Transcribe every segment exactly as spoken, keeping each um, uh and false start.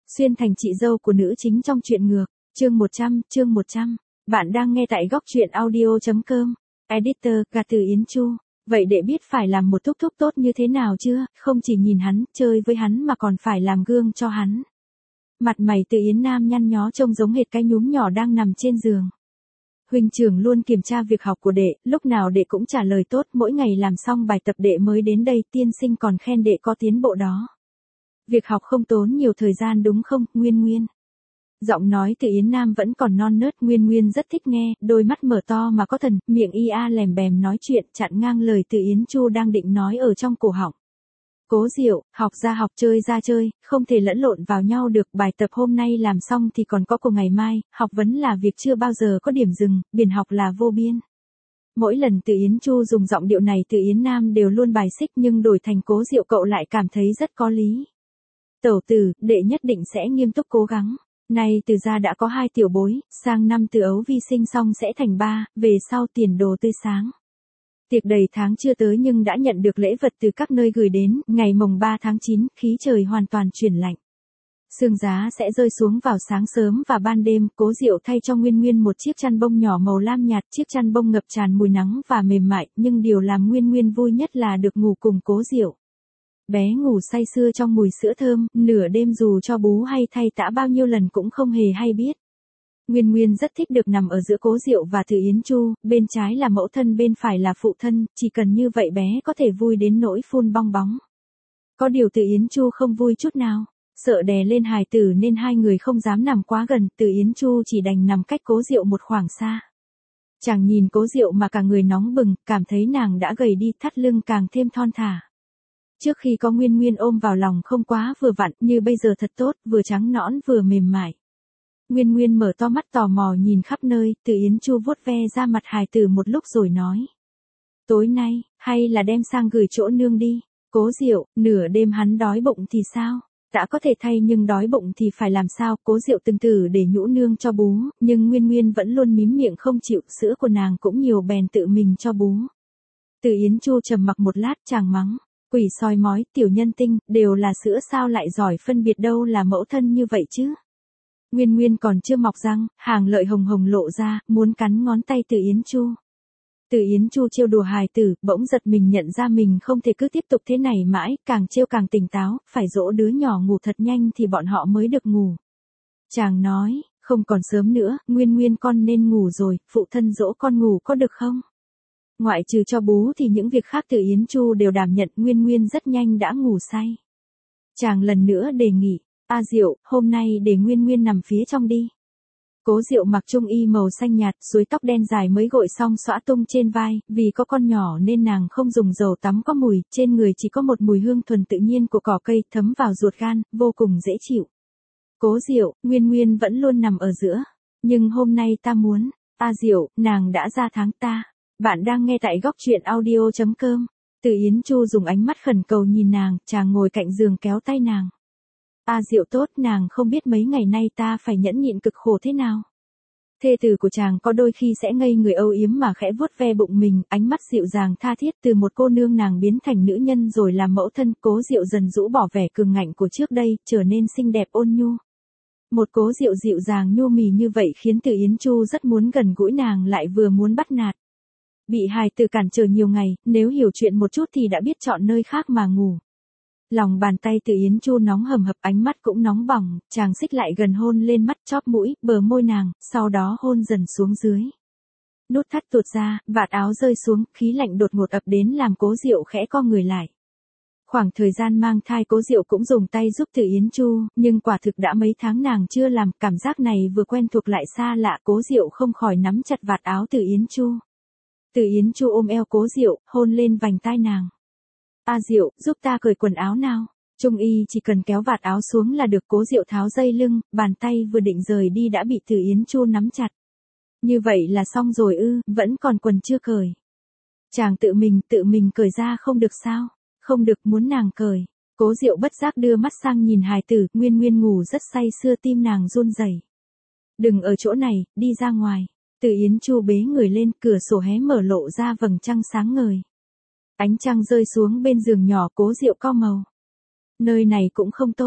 Xuyên thành chị dâu của nữ chính trong truyện ngược, chương một trăm, chương một trăm. Bạn đang nghe tại góc truyện audio.com. Editor, gạt từ Yến Chu. Vậy để biết phải làm một thúc thúc tốt như thế nào chưa, không chỉ nhìn hắn, chơi với hắn mà còn phải làm gương cho hắn. Mặt mày Từ Yến Nam nhăn nhó trông giống hệt cái nhúm nhỏ đang nằm trên giường. Huynh trưởng luôn kiểm tra việc học của đệ, lúc nào đệ cũng trả lời tốt, mỗi ngày làm xong bài tập đệ mới đến đây, tiên sinh còn khen đệ có tiến bộ đó. Việc học không tốn nhiều thời gian đúng không, Nguyên Nguyên? Giọng nói Từ Yến Nam vẫn còn non nớt, Nguyên Nguyên rất thích nghe, đôi mắt mở to mà có thần, miệng ia lèm bèm nói chuyện, chặn ngang lời Từ Yến Chu đang định nói ở trong cổ họng. Cố Diệu, học ra học chơi ra chơi, không thể lẫn lộn vào nhau được, bài tập hôm nay làm xong thì còn có của ngày mai, học vấn là việc chưa bao giờ có điểm dừng, biển học là vô biên. Mỗi lần Từ Yến Chu dùng giọng điệu này Từ Yến Nam đều luôn bài xích, nhưng đổi thành Cố Diệu cậu lại cảm thấy rất có lý. Tẩu tử, đệ nhất định sẽ nghiêm túc cố gắng. Nay Từ gia đã có hai tiểu bối, sang năm Từ Ấu Vi sinh xong sẽ thành ba, về sau tiền đồ tươi sáng. Tiệc đầy tháng chưa tới nhưng đã nhận được lễ vật từ các nơi gửi đến, ngày mồng ba tháng chín, khí trời hoàn toàn chuyển lạnh. Sương giá sẽ rơi xuống vào sáng sớm và ban đêm, Cố Diệu thay cho Nguyên Nguyên một chiếc chăn bông nhỏ màu lam nhạt, chiếc chăn bông ngập tràn mùi nắng và mềm mại, nhưng điều làm Nguyên Nguyên vui nhất là được ngủ cùng Cố Diệu. Bé ngủ say sưa trong mùi sữa thơm, nửa đêm dù cho bú hay thay tã bao nhiêu lần cũng không hề hay biết. Nguyên Nguyên rất thích được nằm ở giữa Cố Diệu và Từ Yến Chu, bên trái là mẫu thân bên phải là phụ thân, chỉ cần như vậy bé có thể vui đến nỗi phun bong bóng. Có điều Từ Yến Chu không vui chút nào, sợ đè lên hài tử nên hai người không dám nằm quá gần, Từ Yến Chu chỉ đành nằm cách Cố Diệu một khoảng xa. Chàng nhìn Cố Diệu mà cả người nóng bừng, cảm thấy nàng đã gầy đi, thắt lưng càng thêm thon thả. Trước khi có Nguyên Nguyên ôm vào lòng không quá vừa vặn, như bây giờ thật tốt, vừa trắng nõn vừa mềm mại. Nguyên Nguyên mở to mắt tò mò nhìn khắp nơi, Từ Yến Chu vuốt ve ra mặt hài tử một lúc rồi nói. Tối nay, hay là đem sang gửi chỗ nương đi. Cố Diệu, nửa đêm hắn đói bụng thì sao? Đã có thể thay nhưng đói bụng thì phải làm sao? Cố Diệu từng tử để nhũ nương cho bú, nhưng Nguyên Nguyên vẫn luôn mím miệng không chịu, sữa của nàng cũng nhiều bèn tự mình cho bú. Từ Yến Chu trầm mặc một lát chàng mắng. Quỷ soi mói, tiểu nhân tinh, đều là sữa sao lại giỏi phân biệt đâu là mẫu thân như vậy chứ. Nguyên Nguyên còn chưa mọc răng, hàng lợi hồng hồng lộ ra, muốn cắn ngón tay Từ Yến Chu. Từ Yến Chu trêu đùa hài tử, bỗng giật mình nhận ra mình không thể cứ tiếp tục thế này mãi, càng trêu càng tỉnh táo, phải dỗ đứa nhỏ ngủ thật nhanh thì bọn họ mới được ngủ. Chàng nói, không còn sớm nữa, Nguyên Nguyên con nên ngủ rồi, phụ thân dỗ con ngủ có được không? Ngoại trừ cho bú thì những việc khác Từ Yến Chu đều đảm nhận, Nguyên Nguyên rất nhanh đã ngủ say. Chàng lần nữa đề nghị, A Diệu, hôm nay để Nguyên Nguyên nằm phía trong đi. Cố Diệu mặc trung y màu xanh nhạt, suối tóc đen dài mới gội xong xõa tung trên vai, vì có con nhỏ nên nàng không dùng dầu tắm có mùi, trên người chỉ có một mùi hương thuần tự nhiên của cỏ cây thấm vào ruột gan, vô cùng dễ chịu. Cố Diệu, Nguyên Nguyên vẫn luôn nằm ở giữa, nhưng hôm nay ta muốn, A Diệu, nàng đã ra tháng ta. Bạn đang nghe tại góc truyện audio.com. Từ Yến Chu dùng ánh mắt khẩn cầu nhìn nàng, chàng ngồi cạnh giường kéo tay nàng. A Diệu tốt, nàng không biết mấy ngày nay ta phải nhẫn nhịn cực khổ thế nào. Thê tử của chàng có đôi khi sẽ ngây người âu yếm mà khẽ vuốt ve bụng mình, ánh mắt dịu dàng tha thiết, từ một cô nương nàng biến thành nữ nhân rồi làm mẫu thân. Cố Diệu dần rũ bỏ vẻ cường ngạnh của trước đây, trở nên xinh đẹp ôn nhu. Một Cố Diệu dịu dàng nhu mì như vậy khiến Từ Yến Chu rất muốn gần gũi nàng lại vừa muốn bắt nạt. Bị hài tử cản trở nhiều ngày, nếu hiểu chuyện một chút thì đã biết chọn nơi khác mà ngủ. Lòng bàn tay Từ Yến Chu nóng hầm hập, ánh mắt cũng nóng bỏng, chàng xích lại gần hôn lên mắt, chóp mũi, bờ môi nàng, sau đó hôn dần xuống dưới. Nút thắt tuột ra, vạt áo rơi xuống, khí lạnh đột ngột ập đến làm Cố Diệu khẽ co người lại. Khoảng thời gian mang thai Cố Diệu cũng dùng tay giúp Từ Yến Chu, nhưng quả thực đã mấy tháng nàng chưa làm, cảm giác này vừa quen thuộc lại xa lạ, Cố Diệu không khỏi nắm chặt vạt áo Từ Yến Chu. Từ Yến Chu ôm eo Cố Diệu, hôn lên vành tai nàng. A Diệu, giúp ta cởi quần áo nào. Trung y chỉ cần kéo vạt áo xuống là được. Cố Diệu tháo dây lưng, bàn tay vừa định rời đi đã bị Từ Yến Chu nắm chặt. Như vậy là xong rồi ư, vẫn còn quần chưa cởi. Chàng tự mình, tự mình cởi ra không được sao? Không được, muốn nàng cởi. Cố Diệu bất giác đưa mắt sang nhìn hài tử, Nguyên Nguyên ngủ rất say sưa, tim nàng run rẩy. Đừng ở chỗ này, đi ra ngoài. Từ Yến Chu bế người lên, cửa sổ hé mở lộ ra vầng trăng sáng ngời. Ánh trăng rơi xuống bên giường nhỏ, Cố Diệu cau màu. Nơi này cũng không tốt,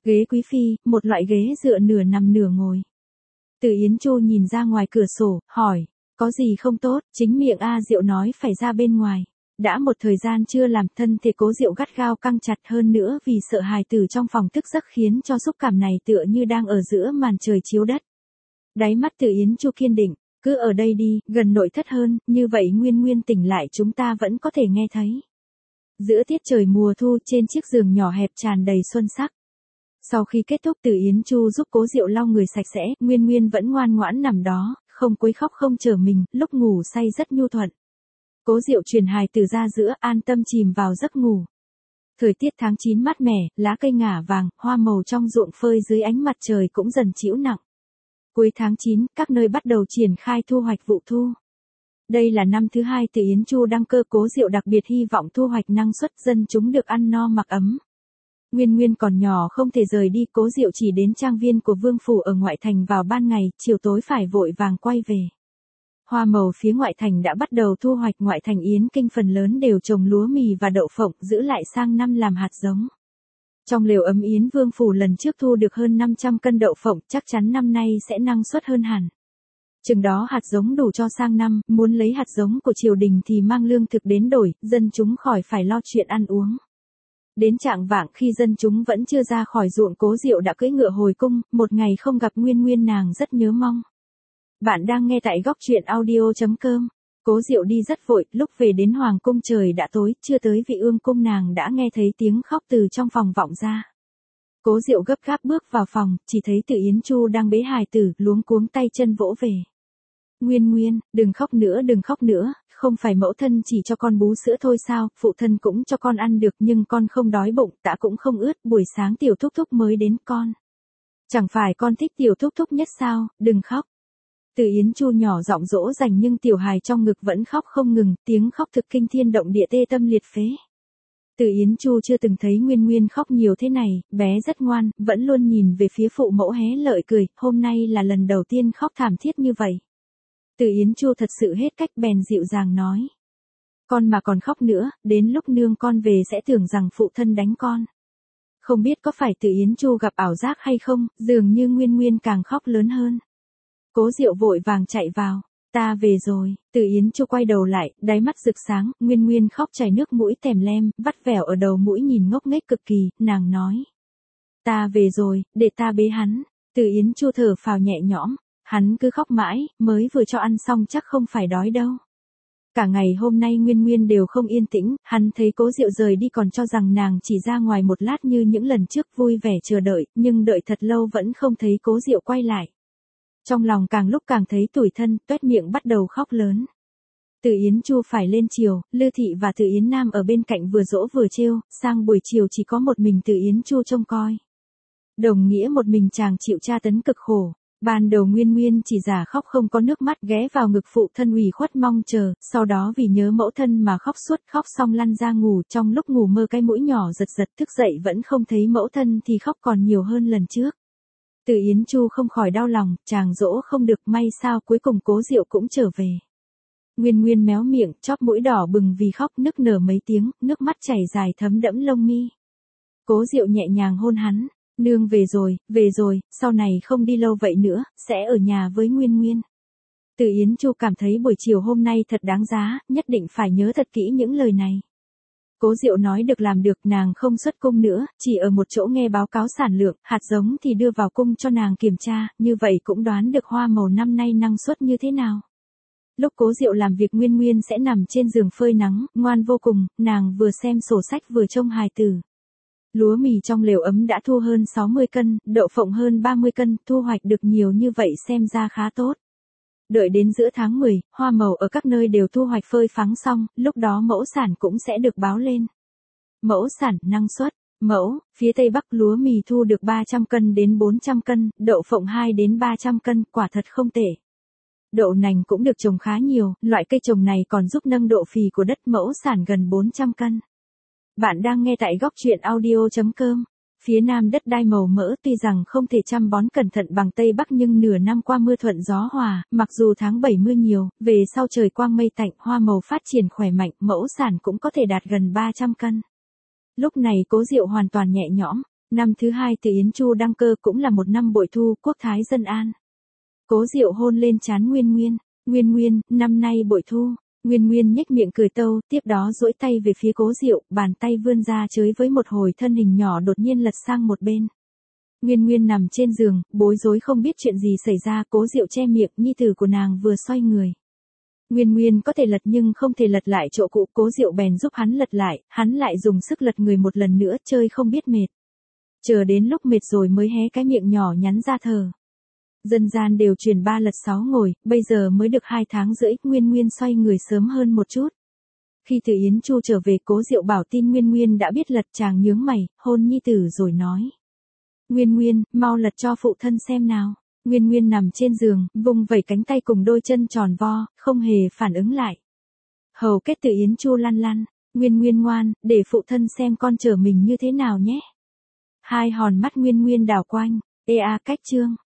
Ghế quý phi, một loại ghế dựa nửa nằm nửa ngồi. Từ Yến Chu nhìn ra ngoài cửa sổ, hỏi, có gì không tốt, chính miệng A Diệu nói phải ra bên ngoài. Đã một thời gian chưa làm, thân thể Cố Diệu gắt gao căng chặt, hơn nữa vì sợ hài tử trong phòng thức giấc khiến cho xúc cảm này tựa như đang ở giữa màn trời chiếu đất. Đáy mắt Từ Yến Chu kiên định, cứ ở đây đi, gần nội thất hơn, như vậy Nguyên Nguyên tỉnh lại chúng ta vẫn có thể nghe thấy. Giữa tiết trời mùa thu, trên chiếc giường nhỏ hẹp tràn đầy xuân sắc. Sau khi kết thúc, Từ Yến Chu giúp Cố Diệu lau người sạch sẽ, Nguyên Nguyên vẫn ngoan ngoãn nằm đó, không quấy khóc không chở mình, lúc ngủ say rất nhu thuận. Cố Diệu truyền hài tử ra giữa, an tâm chìm vào giấc ngủ. Thời tiết tháng chín mát mẻ, lá cây ngả vàng, hoa màu trong ruộng phơi dưới ánh mặt trời cũng dần chĩu nặng. Cuối tháng chín, các nơi bắt đầu triển khai thu hoạch vụ thu. Đây là năm thứ hai Từ Yến Chu đăng cơ, Cố Diệu đặc biệt hy vọng thu hoạch năng suất, dân chúng được ăn no mặc ấm. Nguyên Nguyên còn nhỏ không thể rời đi, Cố Diệu chỉ đến trang viên của vương phủ ở ngoại thành vào ban ngày, chiều tối phải vội vàng quay về. Hoa màu phía ngoại thành đã bắt đầu thu hoạch, ngoại thành Yến Kinh phần lớn đều trồng lúa mì và đậu phộng, giữ lại sang năm làm hạt giống. Trong lều ấm Yến Vương phủ lần trước thu được hơn năm trăm cân đậu phộng, chắc chắn năm nay sẽ năng suất hơn hẳn. Chừng đó hạt giống đủ cho sang năm, muốn lấy hạt giống của triều đình thì mang lương thực đến đổi, dân chúng khỏi phải lo chuyện ăn uống. Đến trạng vạng khi dân chúng vẫn chưa ra khỏi ruộng, Cố Diệu đã cưỡi ngựa hồi cung, một ngày không gặp Nguyên Nguyên nàng rất nhớ mong. Bạn đang nghe tại góc truyện audio chấm com. Cố Diệu đi rất vội, lúc về đến hoàng cung trời đã tối, chưa tới Vị Ương cung nàng đã nghe thấy tiếng khóc từ trong phòng vọng ra. Cố Diệu gấp gáp bước vào phòng, chỉ thấy Từ Yến Chu đang bế hài tử, luống cuống tay chân vỗ về. Nguyên Nguyên, đừng khóc nữa đừng khóc nữa, không phải mẫu thân chỉ cho con bú sữa thôi sao, phụ thân cũng cho con ăn được nhưng con không đói bụng, tã cũng không ướt, buổi sáng tiểu thúc thúc mới đến con. Chẳng phải con thích tiểu thúc thúc nhất sao, đừng khóc. Từ Yến Chu nhỏ giọng dỗ dành nhưng tiểu hài trong ngực vẫn khóc không ngừng, tiếng khóc thực kinh thiên động địa, tê tâm liệt phế. Từ Yến Chu chưa từng thấy Nguyên Nguyên khóc nhiều thế này, bé rất ngoan, vẫn luôn nhìn về phía phụ mẫu hé lợi cười, hôm nay là lần đầu tiên khóc thảm thiết như vậy. Từ Yến Chu thật sự hết cách, bèn dịu dàng nói. Con mà còn khóc nữa, đến lúc nương con về sẽ tưởng rằng phụ thân đánh con. Không biết có phải Từ Yến Chu gặp ảo giác hay không, dường như Nguyên Nguyên càng khóc lớn hơn. Cố Diệu vội vàng chạy vào, ta về rồi. Từ Yến Chu quay đầu lại, đáy mắt rực sáng, Nguyên Nguyên khóc chảy nước mũi tèm lem, vắt vẻo ở đầu mũi nhìn ngốc nghếch cực kỳ, nàng nói. Ta về rồi, để ta bế hắn. Từ Yến Chu thở phào nhẹ nhõm, hắn cứ khóc mãi, mới vừa cho ăn xong chắc không phải đói đâu. Cả ngày hôm nay Nguyên Nguyên đều không yên tĩnh, hắn thấy Cố Diệu rời đi còn cho rằng nàng chỉ ra ngoài một lát như những lần trước, vui vẻ chờ đợi, nhưng đợi thật lâu vẫn không thấy Cố Diệu quay lại. Trong lòng càng lúc càng thấy tủi thân, toét miệng bắt đầu khóc lớn. Từ Yến Chu phải lên chiều, Lư Thị và Từ Yến Nam ở bên cạnh vừa dỗ vừa trêu, sang buổi chiều chỉ có một mình Từ Yến Chu trông coi. Đồng nghĩa một mình chàng chịu tra tấn cực khổ. Ban đầu Nguyên Nguyên chỉ giả khóc không có nước mắt, ghé vào ngực phụ thân ủy khuất mong chờ, sau đó vì nhớ mẫu thân mà khóc suốt, khóc xong lăn ra ngủ, trong lúc ngủ mơ cái mũi nhỏ giật giật, thức dậy vẫn không thấy mẫu thân thì khóc còn nhiều hơn lần trước. Từ Yến Chu không khỏi đau lòng, chàng dỗ không được, may sao cuối cùng Cố Diệu cũng trở về. Nguyên Nguyên méo miệng, chóp mũi đỏ bừng vì khóc, nức nở mấy tiếng, nước mắt chảy dài thấm đẫm lông mi. Cố Diệu nhẹ nhàng hôn hắn, nương về rồi, về rồi, sau này không đi lâu vậy nữa, sẽ ở nhà với Nguyên Nguyên. Từ Yến Chu cảm thấy buổi chiều hôm nay thật đáng giá, nhất định phải nhớ thật kỹ những lời này. Cố Diệu nói được làm được, nàng không xuất cung nữa, chỉ ở một chỗ nghe báo cáo sản lượng, hạt giống thì đưa vào cung cho nàng kiểm tra, như vậy cũng đoán được hoa màu năm nay năng suất như thế nào. Lúc Cố Diệu làm việc Nguyên Nguyên sẽ nằm trên giường phơi nắng, ngoan vô cùng, nàng vừa xem sổ sách vừa trông hài tử. Lúa mì trong lều ấm đã thu hơn sáu mươi cân, đậu phộng hơn ba mươi cân, thu hoạch được nhiều như vậy xem ra khá tốt. Đợi đến giữa tháng mười, hoa màu ở các nơi đều thu hoạch phơi phắng xong, lúc đó mẫu sản cũng sẽ được báo lên. Mẫu sản, năng suất, mẫu, phía Tây Bắc lúa mì thu được ba trăm cân đến bốn trăm cân, đậu phộng hai đến ba trăm cân, quả thật không tệ. Đậu nành cũng được trồng khá nhiều, loại cây trồng này còn giúp nâng độ phì của đất, mẫu sản gần bốn trăm cân. Bạn đang nghe tại góc truyện audio chấm com. Phía Nam đất đai màu mỡ tuy rằng không thể chăm bón cẩn thận bằng Tây Bắc nhưng nửa năm qua mưa thuận gió hòa, mặc dù tháng bảy mưa nhiều, về sau trời quang mây tạnh, hoa màu phát triển khỏe mạnh, mẫu sản cũng có thể đạt gần ba trăm cân. Lúc này Cố Diệu hoàn toàn nhẹ nhõm, Năm thứ hai Từ Yến Chu đăng cơ cũng là một năm bội thu, quốc thái dân an. Cố Diệu hôn lên trán Nguyên Nguyên, Nguyên Nguyên, năm nay bội thu. Nguyên Nguyên nhếch miệng cười tâu, tiếp đó duỗi tay về phía Cố Diệu, bàn tay vươn ra chới với một hồi thân hình nhỏ đột nhiên lật sang một bên. Nguyên Nguyên nằm trên giường, bối rối không biết chuyện gì xảy ra, Cố Diệu che miệng, nhi tử của nàng vừa xoay người. Nguyên Nguyên có thể lật nhưng không thể lật lại chỗ cũ, Cố Diệu bèn giúp hắn lật lại, hắn lại dùng sức lật người một lần nữa, chơi không biết mệt. Chờ đến lúc mệt rồi mới hé cái miệng nhỏ nhắn ra thở. Dân gian đều truyền ba lật sáu ngồi, bây giờ mới được hai tháng rưỡi, Nguyên Nguyên xoay người sớm hơn một chút. Khi Từ Yến Chu trở về, Cố Diệu bảo tin Nguyên Nguyên đã biết lật, chàng nhướng mày, hôn nhi tử rồi nói. Nguyên Nguyên, mau lật cho phụ thân xem nào. Nguyên Nguyên nằm trên giường, vung vẩy cánh tay cùng đôi chân tròn vo, không hề phản ứng lại. Hầu kết Từ Yến Chu lăn lăn, Nguyên Nguyên ngoan, để phụ thân xem con trở mình như thế nào nhé. Hai hòn mắt Nguyên Nguyên đảo quanh, ê a cách chương.